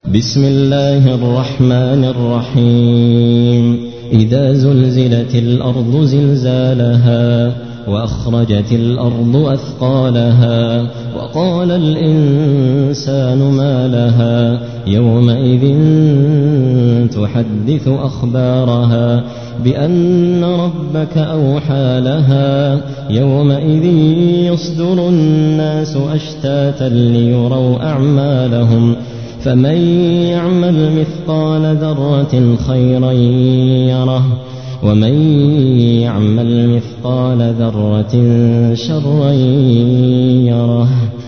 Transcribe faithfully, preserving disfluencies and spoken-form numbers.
بسم الله الرحمن الرحيم إذا زلزلت الأرض زلزالها وأخرجت الأرض أثقالها وقال الإنسان ما لها يومئذ تحدث أخبارها بأن ربك أوحى لها يومئذ يصدر الناس أشتاتا ليروا أعمالهم فمن يعمل مثقال ذرة خيرا يره ومن يعمل مثقال ذرة شرا يره.